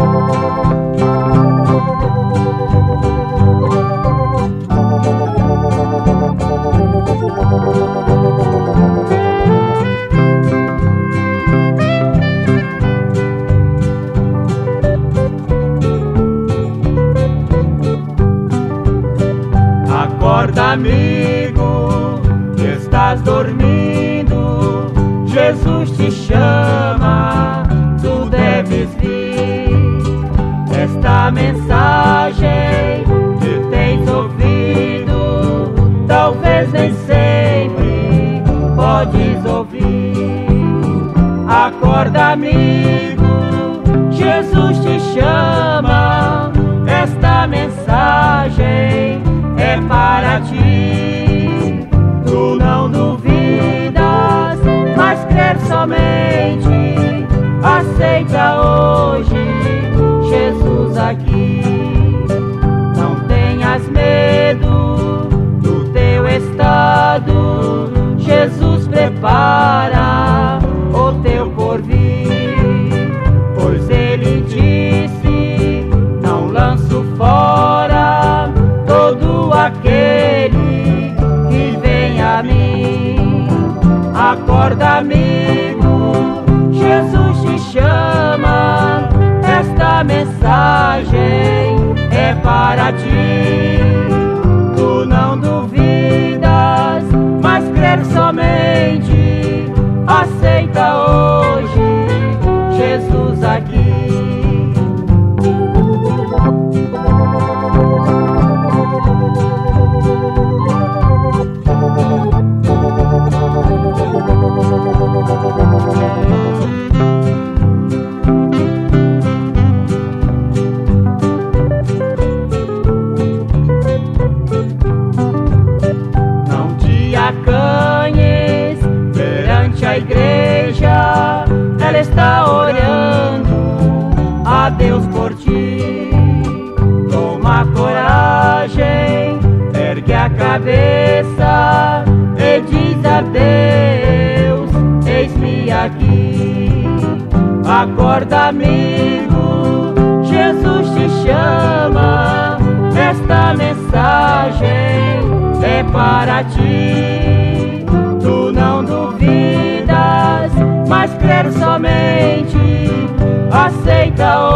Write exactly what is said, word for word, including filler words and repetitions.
Acorda, amigo, que estás dormindo, Jesus te chama, tu deves vir. Esta mensagem que tens ouvido, talvez nem sempre podes ouvir. Acorda, amigo, Jesus te chama, esta mensagem é para ti. Tu não duvidas, mas crer somente. Aceita hoje Jesus aqui. Não tenhas medo do teu estado, Jesus prepara o teu porvir. Pois ele disse: não lanço fora todo aquele que vem a mim. Acorda, amigo, Jesus te chama, esta mensagem é para ti. Tu não duvidas, mas crer somente. Aceita hoje Jesus aqui. Não te acanhes perante a igreja, ela está orando a Deus por ti. Toma coragem, ergue a cabeça e diz a Deus: eis-me aqui. Acorda, amigo, Jesus te chama, esta mensagem é para ti. Tu não duvidas, mas crer somente. Aceita